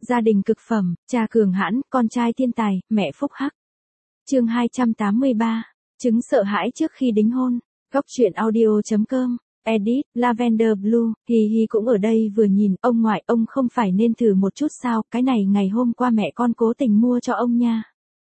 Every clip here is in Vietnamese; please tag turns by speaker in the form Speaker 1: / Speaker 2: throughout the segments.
Speaker 1: Gia đình cực phẩm, cha cường hãn, con trai thiên tài, mẹ phúc hắc. Chương 283. Chứng sợ hãi trước khi đính hôn. Góc truyện audio.com. Edit, Lavender Blue, Hi cũng ở đây vừa nhìn, ông ngoại, ông không phải nên thử một chút sao, cái này ngày hôm qua mẹ con cố tình mua cho ông nha.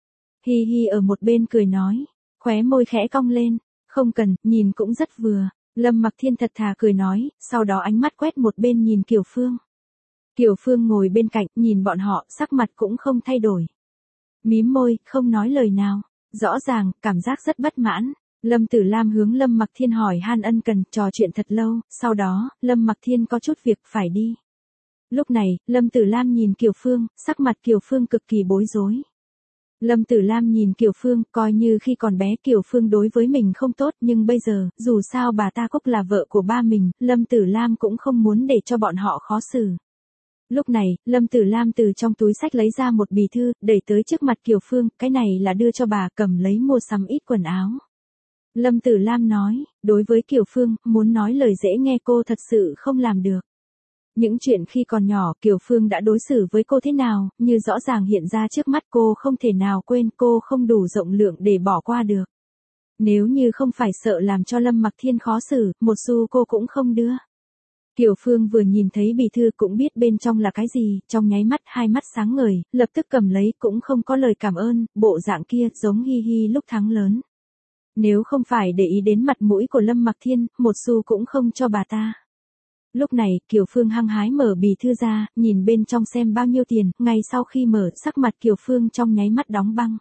Speaker 1: Hi ở một bên cười nói, khóe môi khẽ cong lên, không cần, nhìn cũng rất vừa. Lâm Mặc Thiên thật thà cười nói, sau đó ánh mắt quét một bên nhìn Kiều Phương. Kiều Phương ngồi bên cạnh, nhìn bọn họ, sắc mặt cũng không thay đổi. Mím môi, không nói lời nào, rõ ràng, cảm giác rất bất mãn. Lâm Tử Lam hướng Lâm Mặc Thiên hỏi han ân cần, trò chuyện thật lâu, sau đó, Lâm Mặc Thiên có chút việc phải đi. Lúc này, Lâm Tử Lam nhìn Kiều Phương, sắc mặt Kiều Phương cực kỳ bối rối. Lâm Tử Lam nhìn Kiều Phương, coi như khi còn bé Kiều Phương đối với mình không tốt, nhưng bây giờ, dù sao bà ta Cúc là vợ của ba mình, Lâm Tử Lam cũng không muốn để cho bọn họ khó xử. Lúc này, Lâm Tử Lam từ trong túi xách lấy ra một bì thư, đẩy tới trước mặt Kiều Phương, cái này là đưa cho bà, cầm lấy mua sắm ít quần áo. Lâm Tử Lam nói, đối với Kiều Phương, muốn nói lời dễ nghe cô thật sự không làm được. Những chuyện khi còn nhỏ Kiều Phương đã đối xử với cô thế nào, như rõ ràng hiện ra trước mắt cô không thể nào quên, cô không đủ rộng lượng để bỏ qua được. Nếu như không phải sợ làm cho Lâm Mặc Thiên khó xử, một xu cô cũng không đưa. Kiều Phương vừa nhìn thấy bì thư cũng biết bên trong là cái gì, trong nháy mắt hai mắt sáng ngời, lập tức cầm lấy cũng không có lời cảm ơn, bộ dạng kia giống Hi lúc thắng lớn. Nếu không phải để ý đến mặt mũi của Lâm Mặc Thiên, một xu cũng không cho bà ta. Lúc này, Kiều Phương hăng hái mở bì thư ra, nhìn bên trong xem bao nhiêu tiền, ngay sau khi mở, sắc mặt Kiều Phương trong nháy mắt đóng băng.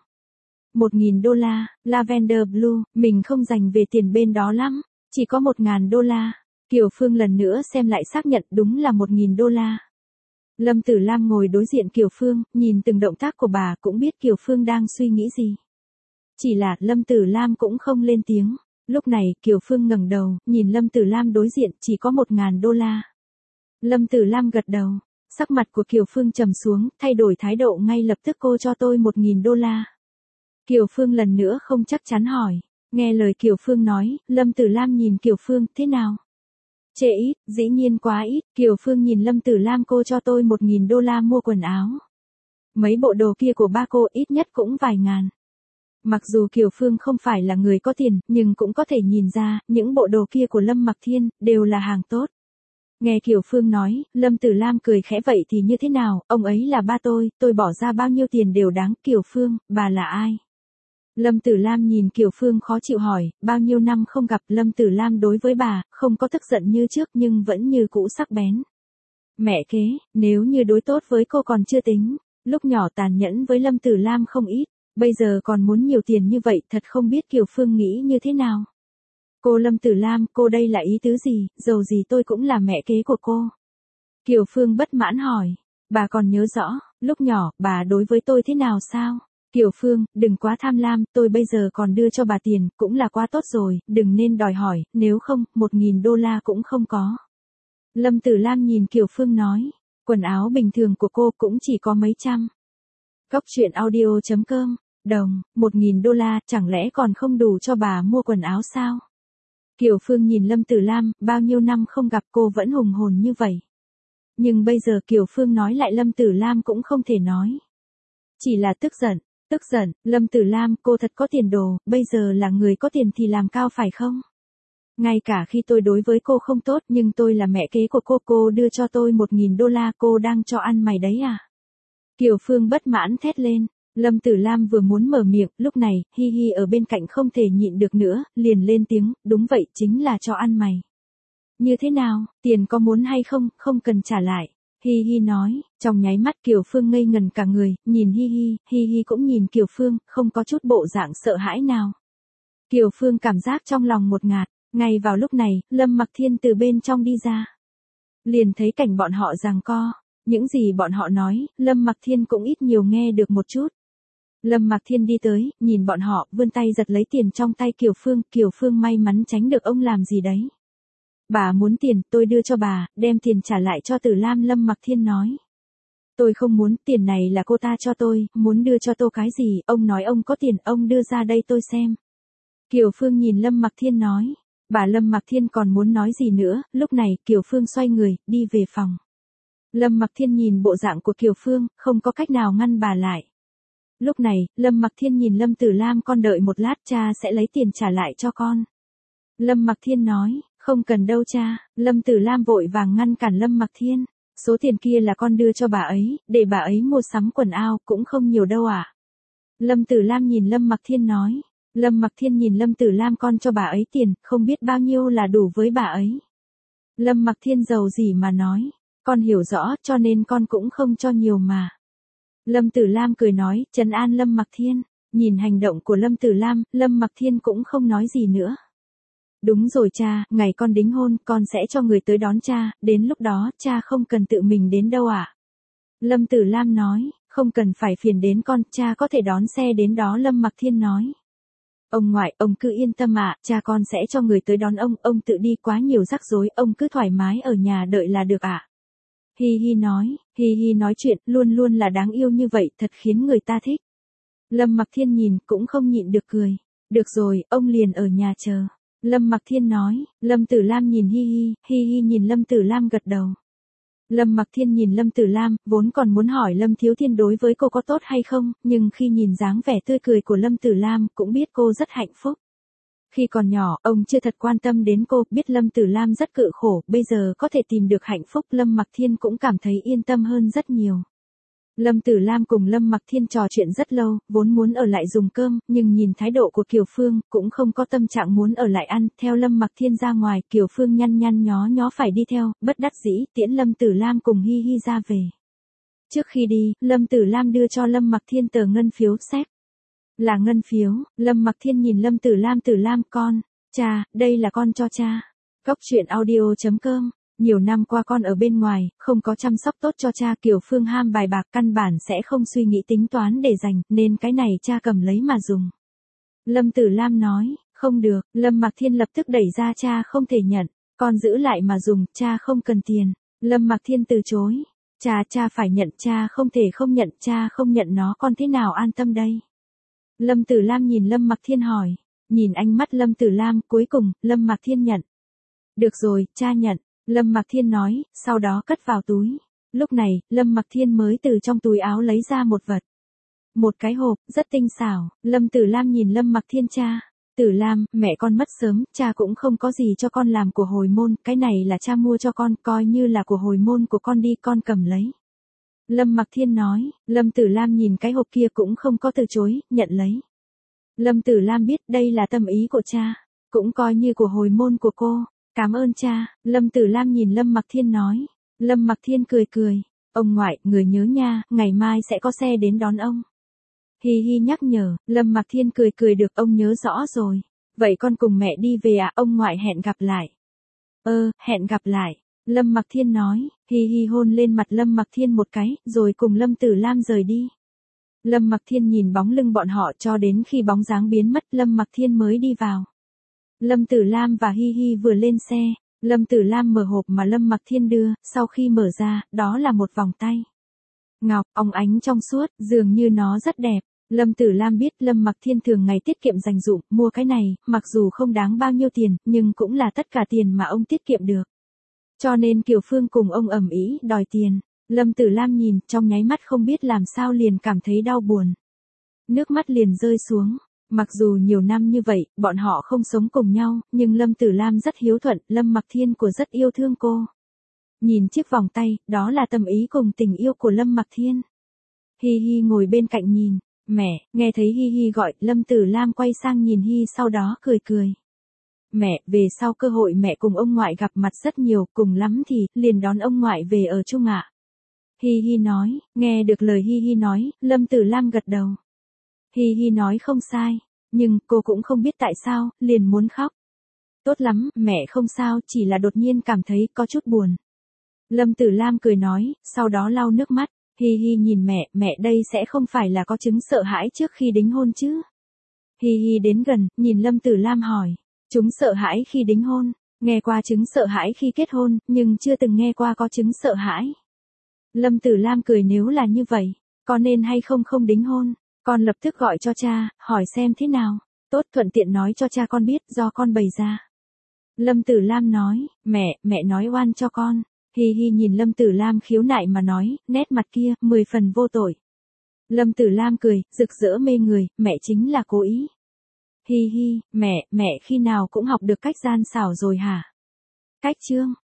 Speaker 1: $1.000, Lavender Blue, mình không dành về tiền bên đó lắm, chỉ có $1.000. Kiều Phương lần nữa xem lại xác nhận đúng là $1.000. Lâm Tử Lam ngồi đối diện Kiều Phương, nhìn từng động tác của bà cũng biết Kiều Phương đang suy nghĩ gì. Chỉ là Lâm Tử Lam cũng không lên tiếng. Lúc này, Kiều Phương ngẩng đầu, nhìn Lâm Tử Lam đối diện, chỉ có $1.000. Lâm Tử Lam gật đầu, sắc mặt của Kiều Phương trầm xuống, thay đổi thái độ ngay lập tức, cô cho tôi $1.000. Kiều Phương lần nữa không chắc chắn hỏi, nghe lời Kiều Phương nói, Lâm Tử Lam nhìn Kiều Phương, thế nào? Chê ít, dĩ nhiên quá ít. Kiều Phương nhìn Lâm Tử Lam, cô cho tôi $1.000 mua quần áo. Mấy bộ đồ kia của ba cô ít nhất cũng vài ngàn. Mặc dù Kiều Phương không phải là người có tiền, nhưng cũng có thể nhìn ra, những bộ đồ kia của Lâm Mặc Thiên, đều là hàng tốt. Nghe Kiều Phương nói, Lâm Tử Lam cười khẽ, vậy thì như thế nào, ông ấy là ba tôi bỏ ra bao nhiêu tiền đều đáng. Kiều Phương, bà là ai? Lâm Tử Lam nhìn Kiều Phương khó chịu hỏi, bao nhiêu năm không gặp. Lâm Tử Lam đối với bà, không có tức giận như trước nhưng vẫn như cũ sắc bén. Mẹ kế, nếu như đối tốt với cô còn chưa tính, lúc nhỏ tàn nhẫn với Lâm Tử Lam không ít, bây giờ còn muốn nhiều tiền như vậy, thật không biết Kiều Phương nghĩ như thế nào. Cô Lâm Tử Lam, cô đây là ý tứ gì, dầu gì tôi cũng là mẹ kế của cô. Kiều Phương bất mãn hỏi, bà còn nhớ rõ, lúc nhỏ, bà đối với tôi thế nào sao? Kiều Phương, đừng quá tham lam, tôi bây giờ còn đưa cho bà tiền, cũng là quá tốt rồi, đừng nên đòi hỏi, nếu không, $1.000 cũng không có. Lâm Tử Lam nhìn Kiều Phương nói, quần áo bình thường của cô cũng chỉ có mấy trăm. Góc truyện audio.com, đồng, $1.000, chẳng lẽ còn không đủ cho bà mua quần áo sao? Kiều Phương nhìn Lâm Tử Lam, bao nhiêu năm không gặp cô vẫn hùng hồn như vậy. Nhưng bây giờ Kiều Phương nói lại Lâm Tử Lam cũng không thể nói. Chỉ là tức giận. Tức giận, Lâm Tử Lam, cô thật có tiền đồ, bây giờ là người có tiền thì làm cao phải không? Ngay cả khi tôi đối với cô không tốt nhưng tôi là mẹ kế của cô đưa cho tôi $1.000, cô đang cho ăn mày đấy à? Kiều Phương bất mãn thét lên, Lâm Tử Lam vừa muốn mở miệng, lúc này, Hi ở bên cạnh không thể nhịn được nữa, liền lên tiếng, đúng vậy, chính là cho ăn mày. Như thế nào, tiền có muốn hay không, không cần trả lại. Hi nói, trong nháy mắt Kiều Phương ngây ngần cả người, nhìn Hi cũng nhìn Kiều Phương, không có chút bộ dạng sợ hãi nào. Kiều Phương cảm giác trong lòng một ngạt, ngay vào lúc này, Lâm Mặc Thiên từ bên trong đi ra. Liền thấy cảnh bọn họ giằng co, những gì bọn họ nói, Lâm Mặc Thiên cũng ít nhiều nghe được một chút. Lâm Mặc Thiên đi tới, nhìn bọn họ, vươn tay giật lấy tiền trong tay Kiều Phương may mắn tránh được ông làm gì đấy. Bà muốn tiền, tôi đưa cho bà, đem tiền trả lại cho Tử Lam. Lâm Mặc Thiên nói. Tôi không muốn, tiền này là cô ta cho tôi, muốn đưa cho tôi cái gì, ông nói ông có tiền, ông đưa ra đây tôi xem. Kiều Phương nhìn Lâm Mặc Thiên nói. Bà Lâm Mặc Thiên còn muốn nói gì nữa, lúc này, Kiều Phương xoay người, đi về phòng. Lâm Mặc Thiên nhìn bộ dạng của Kiều Phương, không có cách nào ngăn bà lại. Lúc này, Lâm Mặc Thiên nhìn Lâm Tử Lam, con đợi một lát cha sẽ lấy tiền trả lại cho con. Lâm Mặc Thiên nói, không cần đâu cha. Lâm Tử Lam vội vàng ngăn cản Lâm Mặc Thiên. Số tiền kia là con đưa cho bà ấy, để bà ấy mua sắm quần áo, cũng không nhiều đâu ạ. Lâm Tử Lam nhìn Lâm Mặc Thiên nói. Lâm Mặc Thiên nhìn Lâm Tử Lam, con cho bà ấy tiền, không biết bao nhiêu là đủ với bà ấy. Lâm Mặc Thiên giàu gì mà nói, con hiểu rõ cho nên con cũng không cho nhiều mà. Lâm Tử Lam cười nói, trấn an Lâm Mặc Thiên. Nhìn hành động của Lâm Tử Lam, Lâm Mặc Thiên cũng không nói gì nữa. Đúng rồi cha, ngày con đính hôn, con sẽ cho người tới đón cha, đến lúc đó, cha không cần tự mình đến đâu ạ. Lâm Tử Lam nói, không cần phải phiền đến con, cha có thể đón xe đến đó. Lâm Mặc Thiên nói. Ông ngoại, ông cứ yên tâm ạ, cha con sẽ cho người tới đón ông tự đi quá nhiều rắc rối, ông cứ thoải mái ở nhà đợi là được ạ. Hi Hi nói chuyện, luôn luôn là đáng yêu như vậy, thật khiến người ta thích. Lâm Mặc Thiên nhìn, cũng không nhịn được cười. Được rồi, ông liền ở nhà chờ. Lâm Mặc Thiên nói. Lâm Tử Lam nhìn Hi Hi nhìn Lâm Tử Lam gật đầu. Lâm Mặc Thiên nhìn Lâm Tử Lam, vốn còn muốn hỏi Lâm Thiếu Thiên đối với cô có tốt hay không, nhưng khi nhìn dáng vẻ tươi cười của Lâm Tử Lam, cũng biết cô rất hạnh phúc. Khi còn nhỏ, ông chưa thật quan tâm đến cô, biết Lâm Tử Lam rất cự khổ, bây giờ có thể tìm được hạnh phúc, Lâm Mặc Thiên cũng cảm thấy yên tâm hơn rất nhiều. Lâm Tử Lam cùng Lâm Mặc Thiên trò chuyện rất lâu, vốn muốn ở lại dùng cơm, nhưng nhìn thái độ của Kiều Phương, cũng không có tâm trạng muốn ở lại ăn, theo Lâm Mặc Thiên ra ngoài, Kiều Phương nhăn nhó phải đi theo, bất đắc dĩ, tiễn Lâm Tử Lam cùng Hi Hi ra về. Trước khi đi, Lâm Tử Lam đưa cho Lâm Mặc Thiên tờ ngân phiếu séc. Là ngân phiếu. Lâm Mặc Thiên nhìn Lâm Tử Lam, con, cha, đây là con cho cha. Góc truyện audio.com. Nhiều năm qua con ở bên ngoài, không có chăm sóc tốt cho cha. Kiều Phương ham bài bạc, căn bản sẽ không suy nghĩ tính toán để dành, nên cái này cha cầm lấy mà dùng. Lâm Tử Lam nói, không được. Lâm Mặc Thiên lập tức đẩy ra, cha không thể nhận, con giữ lại mà dùng, cha không cần tiền. Lâm Mặc Thiên từ chối. Cha phải nhận, cha không thể không nhận, cha không nhận nó con thế nào an tâm đây. Lâm Tử Lam nhìn Lâm Mặc Thiên hỏi. Nhìn ánh mắt Lâm Tử Lam, cuối cùng, Lâm Mặc Thiên nhận. Được rồi, cha nhận. Lâm Mặc Thiên nói, sau đó cất vào túi. Lúc này, Lâm Mặc Thiên mới từ trong túi áo lấy ra một vật. Một cái hộp, rất tinh xảo. Lâm Tử Lam nhìn Lâm Mặc Thiên, cha. Tử Lam, mẹ con mất sớm, cha cũng không có gì cho con làm của hồi môn, cái này là cha mua cho con, coi như là của hồi môn của con đi, con cầm lấy. Lâm Mặc Thiên nói. Lâm Tử Lam nhìn cái hộp kia cũng không có từ chối, nhận lấy. Lâm Tử Lam biết đây là tâm ý của cha, cũng coi như của hồi môn của cô. Cảm ơn cha. Lâm Tử Lam nhìn Lâm Mặc Thiên nói. Lâm Mặc Thiên cười. Ông ngoại, người nhớ nha, ngày mai sẽ có xe đến đón ông. Hi Hi nhắc nhở. Lâm Mặc Thiên cười được, ông nhớ rõ rồi. Vậy con cùng mẹ đi về à, ông ngoại hẹn gặp lại. Hẹn gặp lại. Lâm Mặc Thiên nói. Hi Hi hôn lên mặt Lâm Mặc Thiên một cái, rồi cùng Lâm Tử Lam rời đi. Lâm Mặc Thiên nhìn bóng lưng bọn họ cho đến khi bóng dáng biến mất, Lâm Mặc Thiên mới đi vào. Lâm Tử Lam và Hi Hi vừa lên xe, Lâm Tử Lam mở hộp mà Lâm Mặc Thiên đưa, sau khi mở ra, đó là một vòng tay. Ngọc, óng ánh trong suốt, dường như nó rất đẹp. Lâm Tử Lam biết Lâm Mặc Thiên thường ngày tiết kiệm dành dụm, mua cái này, mặc dù không đáng bao nhiêu tiền, nhưng cũng là tất cả tiền mà ông tiết kiệm được. Cho nên Kiều Phương cùng ông ầm ĩ đòi tiền. Lâm Tử Lam nhìn, trong nháy mắt không biết làm sao liền cảm thấy đau buồn. Nước mắt liền rơi xuống. Mặc dù nhiều năm như vậy, bọn họ không sống cùng nhau, nhưng Lâm Tử Lam rất hiếu thuận, Lâm Mặc Thiên của rất yêu thương cô. Nhìn chiếc vòng tay, đó là tâm ý cùng tình yêu của Lâm Mặc Thiên. Hi Hi ngồi bên cạnh nhìn. Mẹ, nghe thấy Hi Hi gọi, Lâm Tử Lam quay sang nhìn Hi, sau đó cười. Mẹ, về sau cơ hội mẹ cùng ông ngoại gặp mặt rất nhiều, cùng lắm thì, liền đón ông ngoại về ở chung ạ. Hi Hi nói. Nghe được lời Hi Hi nói, Lâm Tử Lam gật đầu. Hi Hi nói không sai, nhưng cô cũng không biết tại sao, liền muốn khóc. Tốt lắm, mẹ không sao, chỉ là đột nhiên cảm thấy có chút buồn. Lâm Tử Lam cười nói, sau đó lau nước mắt. Hi Hi nhìn mẹ đây sẽ không phải là có chứng sợ hãi trước khi đính hôn chứ? Hi Hi đến gần, nhìn Lâm Tử Lam hỏi. Chúng sợ hãi khi đính hôn, nghe qua chứng sợ hãi khi kết hôn, nhưng chưa từng nghe qua có chứng sợ hãi. Lâm Tử Lam cười, nếu là như vậy, có nên hay không đính hôn? Con lập tức gọi cho cha, hỏi xem thế nào. Tốt, thuận tiện nói cho cha con biết, do con bày ra. Lâm Tử Lam nói, mẹ nói oan cho con. Hi hi nhìn Lâm Tử Lam khiếu nại mà nói, nét mặt kia, 10 phần vô tội. Lâm Tử Lam cười, rực rỡ mê người, mẹ chính là cố ý. Hi hi, mẹ khi nào cũng học được cách gian xảo rồi hả? Cách chương.